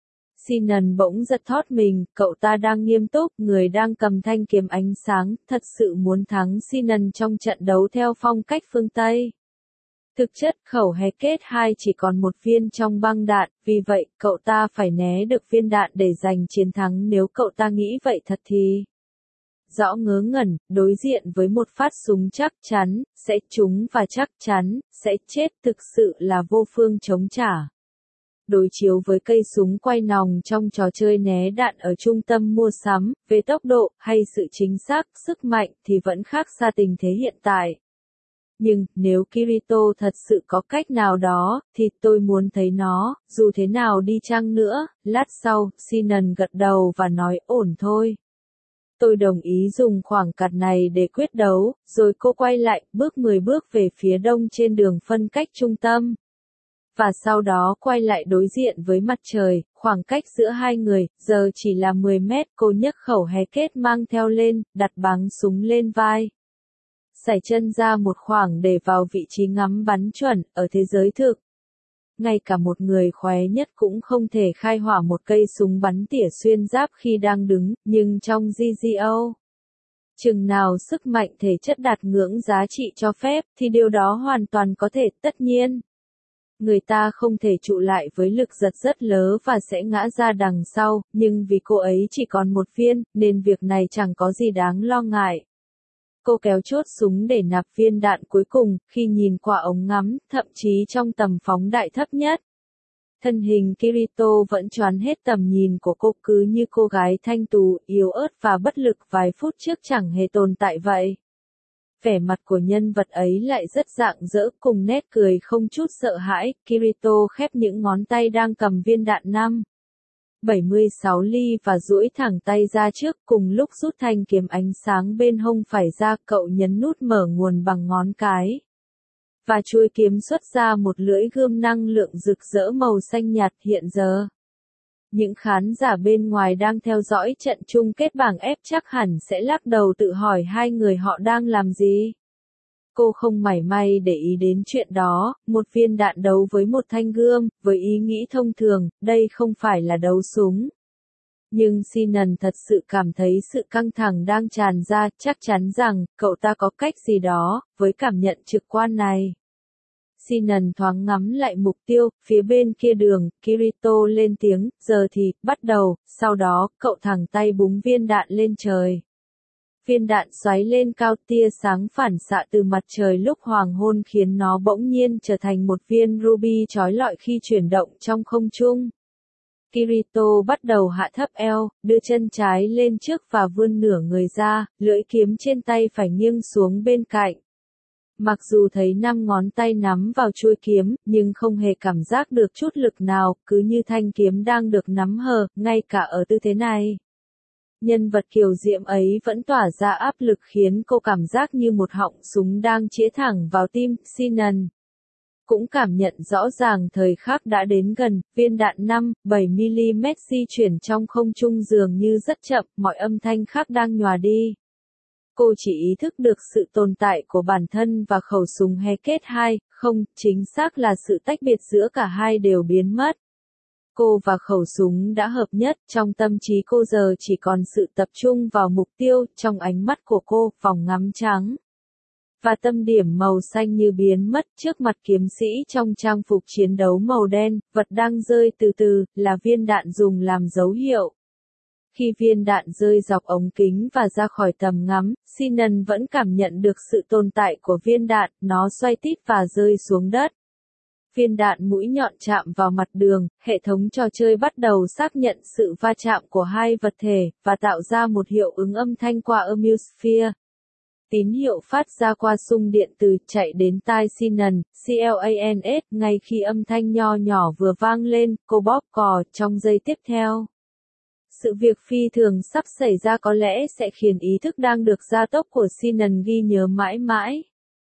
Sinan bỗng giật thót mình, cậu ta đang nghiêm túc, người đang cầm thanh kiếm ánh sáng, thật sự muốn thắng Sinan trong trận đấu theo phong cách phương Tây. Thực chất, khẩu Heket hai chỉ còn một viên trong băng đạn, vì vậy, cậu ta phải né được viên đạn để giành chiến thắng. Nếu cậu ta nghĩ vậy thật thì rõ ngớ ngẩn, đối diện với một phát súng chắc chắn, sẽ trúng và chắc chắn, sẽ chết, thực sự là vô phương chống trả. Đối chiếu với cây súng quay nòng trong trò chơi né đạn ở trung tâm mua sắm, về tốc độ, hay sự chính xác, sức mạnh, thì vẫn khác xa tình thế hiện tại. Nhưng, nếu Kirito thật sự có cách nào đó, thì tôi muốn thấy nó, dù thế nào đi chăng nữa. Lát sau, Sinan gật đầu và nói, ổn thôi. Tôi đồng ý dùng khoảng cách này để quyết đấu, rồi cô quay lại, bước mười bước về phía đông trên đường phân cách trung tâm. Và sau đó quay lại đối diện với mặt trời, khoảng cách giữa hai người, giờ chỉ là mười mét, cô nhấc khẩu Heket mang theo lên, đặt bắn súng lên vai. Sải chân ra một khoảng để vào vị trí ngắm bắn chuẩn, ở thế giới thực. Ngay cả một người khóe nhất cũng không thể khai hỏa một cây súng bắn tỉa xuyên giáp khi đang đứng, nhưng trong giê giê ô, chừng nào sức mạnh thể chất đạt ngưỡng giá trị cho phép, thì điều đó hoàn toàn có thể, tất nhiên. Người ta không thể trụ lại với lực giật rất lớn và sẽ ngã ra đằng sau, nhưng vì cô ấy chỉ còn một viên, nên việc này chẳng có gì đáng lo ngại. Cô kéo chốt súng để nạp viên đạn cuối cùng, khi nhìn qua ống ngắm, thậm chí trong tầm phóng đại thấp nhất. Thân hình Kirito vẫn choán hết tầm nhìn của cô, cứ như cô gái thanh tú, yếu ớt và bất lực vài phút trước chẳng hề tồn tại vậy. Vẻ mặt của nhân vật ấy lại rất rạng rỡ, cùng nét cười không chút sợ hãi. Kirito khép những ngón tay đang cầm viên đạn năm bảy sáu ly và duỗi thẳng tay ra trước, cùng lúc rút thanh kiếm ánh sáng bên hông phải ra, cậu nhấn nút mở nguồn bằng ngón cái. Và chuôi kiếm xuất ra một lưỡi gươm năng lượng rực rỡ màu xanh nhạt. Hiện giờ, những khán giả bên ngoài đang theo dõi trận chung kết bảng F chắc hẳn sẽ lắc đầu tự hỏi hai người họ đang làm gì. Cô không mảy may để ý đến chuyện đó, một viên đạn đấu với một thanh gươm, với ý nghĩ thông thường, đây không phải là đấu súng. Nhưng Sinan thật sự cảm thấy sự căng thẳng đang tràn ra, chắc chắn rằng, cậu ta có cách gì đó, với cảm nhận trực quan này. Sinan thoáng ngắm lại mục tiêu, phía bên kia đường, Kirito lên tiếng, giờ thì, bắt đầu, sau đó, cậu thẳng tay búng viên đạn lên trời. Viên đạn xoáy lên cao, tia sáng phản xạ từ mặt trời lúc hoàng hôn khiến nó bỗng nhiên trở thành một viên ruby chói lọi khi chuyển động trong không trung. Kirito bắt đầu hạ thấp eo, đưa chân trái lên trước và vươn nửa người ra, lưỡi kiếm trên tay phải nghiêng xuống bên cạnh. Mặc dù thấy năm ngón tay nắm vào chuôi kiếm, nhưng không hề cảm giác được chút lực nào, cứ như thanh kiếm đang được nắm hờ, ngay cả ở tư thế này. Nhân vật kiều diễm ấy vẫn tỏa ra áp lực khiến cô cảm giác như một họng súng đang chĩa thẳng vào tim. Sinan cũng cảm nhận rõ ràng thời khắc đã đến gần, viên đạn năm bảy mi-li-mét di chuyển trong không trung dường như rất chậm, mọi âm thanh khác đang nhòa đi. Cô chỉ ý thức được sự tồn tại của bản thân và khẩu súng Hellcat hai, không, chính xác là sự tách biệt giữa cả hai đều biến mất. Cô và khẩu súng đã hợp nhất, trong tâm trí cô giờ chỉ còn sự tập trung vào mục tiêu, trong ánh mắt của cô, vòng ngắm trắng và tâm điểm màu xanh như biến mất trước mặt kiếm sĩ trong trang phục chiến đấu màu đen, vật đang rơi từ từ, là viên đạn dùng làm dấu hiệu. Khi viên đạn rơi dọc ống kính và ra khỏi tầm ngắm, Sinan vẫn cảm nhận được sự tồn tại của viên đạn, nó xoay tít và rơi xuống đất. Viên đạn mũi nhọn chạm vào mặt đường, hệ thống trò chơi bắt đầu xác nhận sự va chạm của hai vật thể, và tạo ra một hiệu ứng âm thanh qua Amusphere. Tín hiệu phát ra qua xung điện từ chạy đến tai Sinan, Clans, ngay khi âm thanh nho nhỏ vừa vang lên, cô bóp cò trong giây tiếp theo. Sự việc phi thường sắp xảy ra có lẽ sẽ khiến ý thức đang được gia tốc của Sinan ghi nhớ mãi mãi.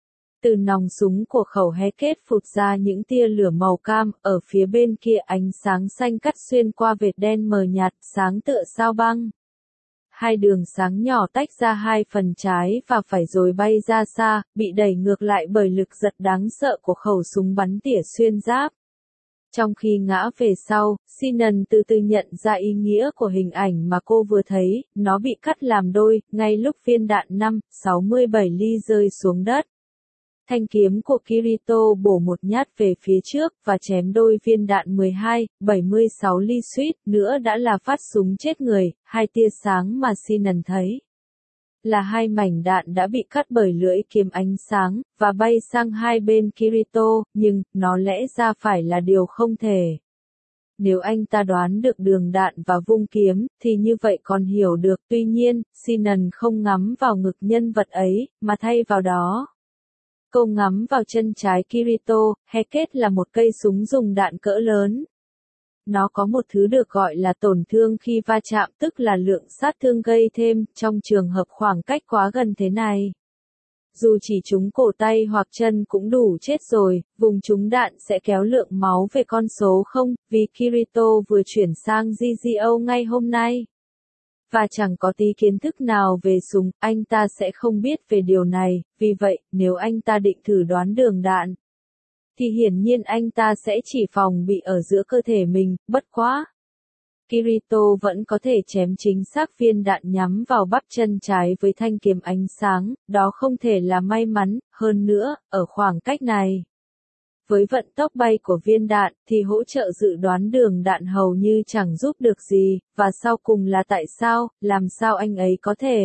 Từ nòng súng của khẩu Hellcat phụt ra những tia lửa màu cam, ở phía bên kia ánh sáng xanh cắt xuyên qua vệt đen mờ nhạt, sáng tựa sao băng. Hai đường sáng nhỏ tách ra hai phần trái và phải rồi bay ra xa, bị đẩy ngược lại bởi lực giật đáng sợ của khẩu súng bắn tỉa xuyên giáp. Trong khi ngã về sau, Sinan từ từ nhận ra ý nghĩa của hình ảnh mà cô vừa thấy, nó bị cắt làm đôi, ngay lúc viên đạn năm sáu bảy ly rơi xuống đất. Thanh kiếm của Kirito bổ một nhát về phía trước và chém đôi viên đạn mười hai bảy mươi sáu ly, suýt nữa đã là phát súng chết người. Hai tia sáng mà Sinan thấy là hai mảnh đạn đã bị cắt bởi lưỡi kiếm ánh sáng, và bay sang hai bên Kirito, nhưng, nó lẽ ra phải là điều không thể. Nếu anh ta đoán được đường đạn và vung kiếm, thì như vậy còn hiểu được, tuy nhiên, Sinan không ngắm vào ngực nhân vật ấy, mà thay vào đó. Cô ngắm vào chân trái Kirito. Hellcat là một cây súng dùng đạn cỡ lớn. Nó có một thứ được gọi là tổn thương khi va chạm, tức là lượng sát thương gây thêm, trong trường hợp khoảng cách quá gần thế này. Dù chỉ trúng cổ tay hoặc chân cũng đủ chết rồi, vùng trúng đạn sẽ kéo lượng máu về con số không, vì Kirito vừa chuyển sang giê giê ô ngay hôm nay. Và chẳng có tí kiến thức nào về súng, anh ta sẽ không biết về điều này, vì vậy, nếu anh ta định thử đoán đường đạn, thì hiển nhiên anh ta sẽ chỉ phòng bị ở giữa cơ thể mình, bất quá. Kirito vẫn có thể chém chính xác viên đạn nhắm vào bắp chân trái với thanh kiếm ánh sáng, đó không thể là may mắn, hơn nữa, ở khoảng cách này. Với vận tốc bay của viên đạn, thì hỗ trợ dự đoán đường đạn hầu như chẳng giúp được gì, và sau cùng là tại sao, làm sao anh ấy có thể.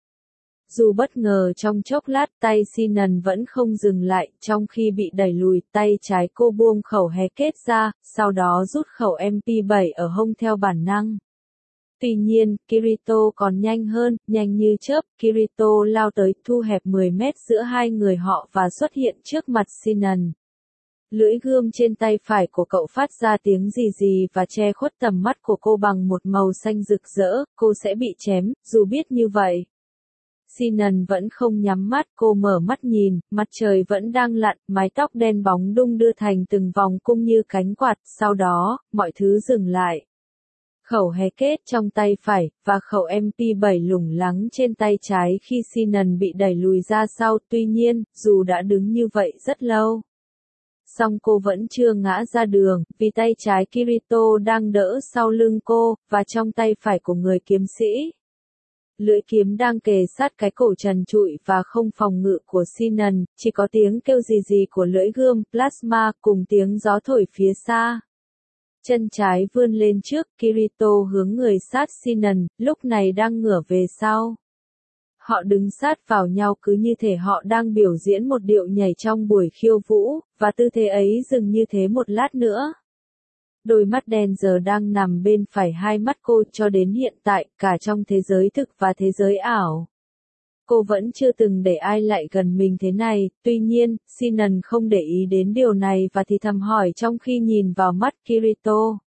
Dù bất ngờ trong chốc lát, tay Sinan vẫn không dừng lại, trong khi bị đẩy lùi, tay trái cô buông khẩu Hellcat ra, sau đó rút khẩu em pê bảy ở hông theo bản năng. Tuy nhiên, Kirito còn nhanh hơn, nhanh như chớp, Kirito lao tới, thu hẹp mười mét giữa hai người họ và xuất hiện trước mặt Sinan. Lưỡi gươm trên tay phải của cậu phát ra tiếng rì rì và che khuất tầm mắt của cô bằng một màu xanh rực rỡ, cô sẽ bị chém, dù biết như vậy. Sinan vẫn không nhắm mắt, cô mở mắt nhìn, mặt trời vẫn đang lặn, mái tóc đen bóng đung đưa thành từng vòng cung như cánh quạt, sau đó, mọi thứ dừng lại. Khẩu Hellcat trong tay phải, và khẩu em pê bảy lủng lắng trên tay trái khi Sinan bị đẩy lùi ra sau, tuy nhiên, dù đã đứng như vậy rất lâu. Song cô vẫn chưa ngã ra đường, vì tay trái Kirito đang đỡ sau lưng cô, và trong tay phải của người kiếm sĩ. Lưỡi kiếm đang kề sát cái cổ trần trụi và không phòng ngự của Sinan, chỉ có tiếng kêu rì rì của lưỡi gươm, plasma, cùng tiếng gió thổi phía xa. Chân trái vươn lên trước, Kirito hướng người sát Sinan, lúc này đang ngửa về sau. Họ đứng sát vào nhau cứ như thể họ đang biểu diễn một điệu nhảy trong buổi khiêu vũ, và tư thế ấy dừng như thế một lát nữa. Đôi mắt đen giờ đang nằm bên phải hai mắt cô cho đến hiện tại, cả trong thế giới thực và thế giới ảo. Cô vẫn chưa từng để ai lại gần mình thế này, tuy nhiên, Sinan không để ý đến điều này và thì thầm hỏi trong khi nhìn vào mắt Kirito.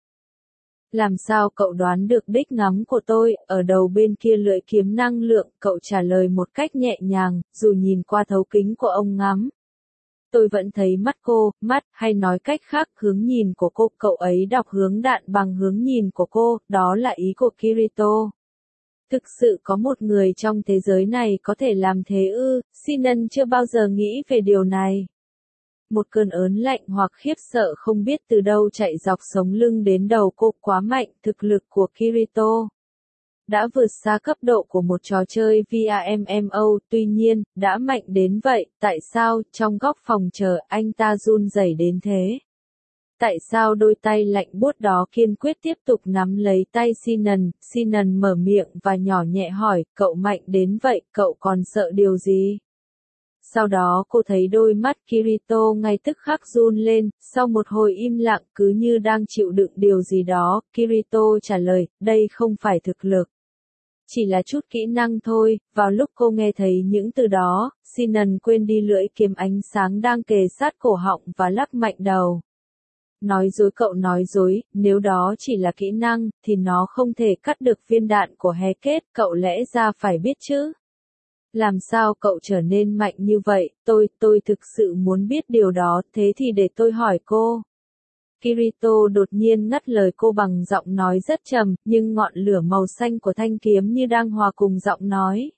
Làm sao cậu đoán được đích ngắm của tôi, ở đầu bên kia lưỡi kiếm năng lượng, cậu trả lời một cách nhẹ nhàng, dù nhìn qua thấu kính của ông ngắm. Tôi vẫn thấy mắt cô, mắt, hay nói cách khác, hướng nhìn của cô, cậu ấy đọc hướng đạn bằng hướng nhìn của cô, đó là ý của Kirito. Thực sự có một người trong thế giới này có thể làm thế ư, Sinan chưa bao giờ nghĩ về điều này. Một cơn ớn lạnh hoặc khiếp sợ không biết từ đâu chạy dọc sống lưng đến đầu cô, quá mạnh, thực lực của Kirito đã vượt xa cấp độ của một trò chơi vê rờ em em o, tuy nhiên, đã mạnh đến vậy, tại sao, trong góc phòng chờ, anh ta run rẩy đến thế? Tại sao đôi tay lạnh buốt đó kiên quyết tiếp tục nắm lấy tay Sinan? Sinan mở miệng và nhỏ nhẹ hỏi, cậu mạnh đến vậy, cậu còn sợ điều gì? Sau đó cô thấy đôi mắt Kirito ngay tức khắc run lên, sau một hồi im lặng cứ như đang chịu đựng điều gì đó, Kirito trả lời, đây không phải thực lực. Chỉ là chút kỹ năng thôi. Vào lúc cô nghe thấy những từ đó, Sinan quên đi lưỡi kiếm ánh sáng đang kề sát cổ họng và lắc mạnh đầu. Nói dối, cậu nói dối, nếu đó chỉ là kỹ năng, thì nó không thể cắt được viên đạn của Heket, cậu lẽ ra phải biết chứ. Làm sao cậu trở nên mạnh như vậy, tôi, tôi thực sự muốn biết điều đó, thế thì để tôi hỏi cô. Kirito đột nhiên ngắt lời cô bằng giọng nói rất trầm, nhưng ngọn lửa màu xanh của thanh kiếm như đang hòa cùng giọng nói.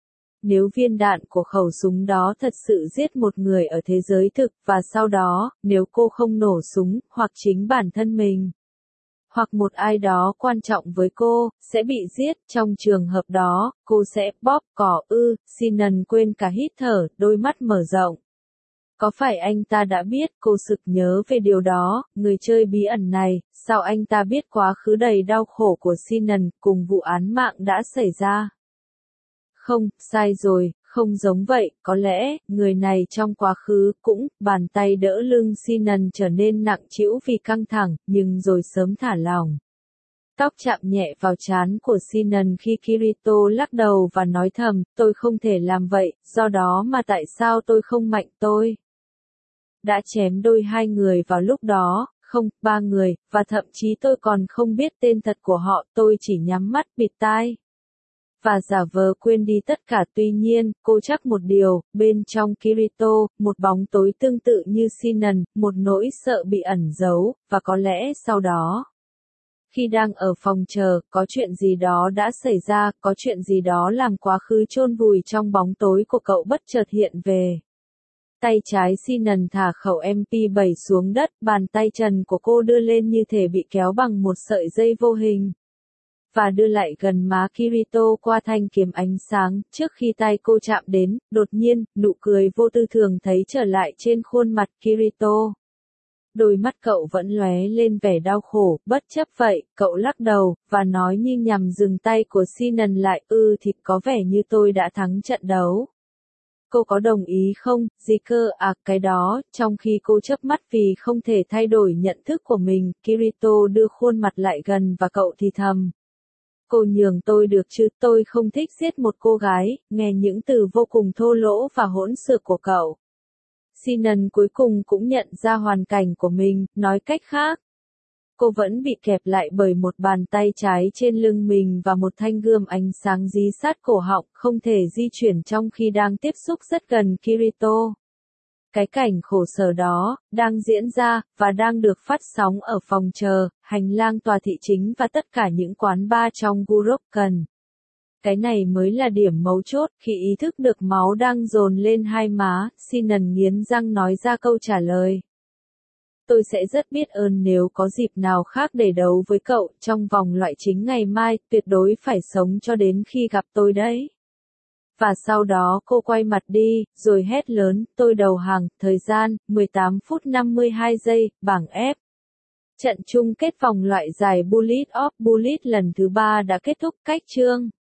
Nếu viên đạn của khẩu súng đó thật sự giết một người ở thế giới thực, và sau đó, nếu cô không nổ súng, hoặc chính bản thân mình, hoặc một ai đó quan trọng với cô, sẽ bị giết, trong trường hợp đó, cô sẽ bóp cỏ ư, Sinan quên cả hít thở, đôi mắt mở rộng. Có phải anh ta đã biết, cô sực nhớ về điều đó, người chơi bí ẩn này, sao anh ta biết quá khứ đầy đau khổ của Sinan, cùng vụ án mạng đã xảy ra? Không, sai rồi, không giống vậy, có lẽ, người này trong quá khứ, cũng, bàn tay đỡ lưng Sinan trở nên nặng trĩu vì căng thẳng, nhưng rồi sớm thả lỏng. Tóc chạm nhẹ vào trán của Sinan khi Kirito lắc đầu và nói thầm, tôi không thể làm vậy, do đó mà tại sao tôi không mạnh tôi? Đã chém đôi hai người vào lúc đó, không, ba người, và thậm chí tôi còn không biết tên thật của họ, tôi chỉ nhắm mắt bịt tai. Và giả vờ quên đi tất cả, tuy nhiên, cô chắc một điều, bên trong Kirito, một bóng tối tương tự như Sinan, một nỗi sợ bị ẩn giấu, và có lẽ sau đó, khi đang ở phòng chờ, có chuyện gì đó đã xảy ra, có chuyện gì đó làm quá khứ chôn vùi trong bóng tối của cậu bất chợt hiện về. Tay trái Sinan thả khẩu em pê bảy xuống đất, bàn tay trần của cô đưa lên như thể bị kéo bằng một sợi dây vô hình. Và đưa lại gần má Kirito qua thanh kiếm ánh sáng, trước khi tay cô chạm đến, đột nhiên, nụ cười vô tư thường thấy trở lại trên khuôn mặt Kirito. Đôi mắt cậu vẫn lóe lên vẻ đau khổ, bất chấp vậy, cậu lắc đầu, và nói như nhằm dừng tay của Sinan lại, ư thì có vẻ như tôi đã thắng trận đấu. Cô có đồng ý không, gì cơ, à cái đó, trong khi cô chớp mắt vì không thể thay đổi nhận thức của mình, Kirito đưa khuôn mặt lại gần và cậu thì thầm. Cô nhường tôi được chứ, tôi không thích giết một cô gái, nghe những từ vô cùng thô lỗ và hỗn xược của cậu. Sinan cuối cùng cũng nhận ra hoàn cảnh của mình, nói cách khác. Cô vẫn bị kẹp lại bởi một bàn tay trái trên lưng mình và một thanh gươm ánh sáng dí sát cổ họng, không thể di chuyển trong khi đang tiếp xúc rất gần Kirito. Cái cảnh khổ sở đó, đang diễn ra, và đang được phát sóng ở phòng chờ, hành lang tòa thị chính và tất cả những quán bar trong Gurokan. Cái này mới là điểm mấu chốt, khi ý thức được máu đang dồn lên hai má, Sinan nghiến răng nói ra câu trả lời. Tôi sẽ rất biết ơn nếu có dịp nào khác để đấu với cậu, trong vòng loại chính ngày mai, tuyệt đối phải sống cho đến khi gặp tôi đấy. Và sau đó cô quay mặt đi, rồi hét lớn, tôi đầu hàng, thời gian, mười tám phút năm mươi hai giây, bảng F. Trận chung kết vòng loại giải Bullet of Bullet lần thứ ba đã kết thúc, cách chương.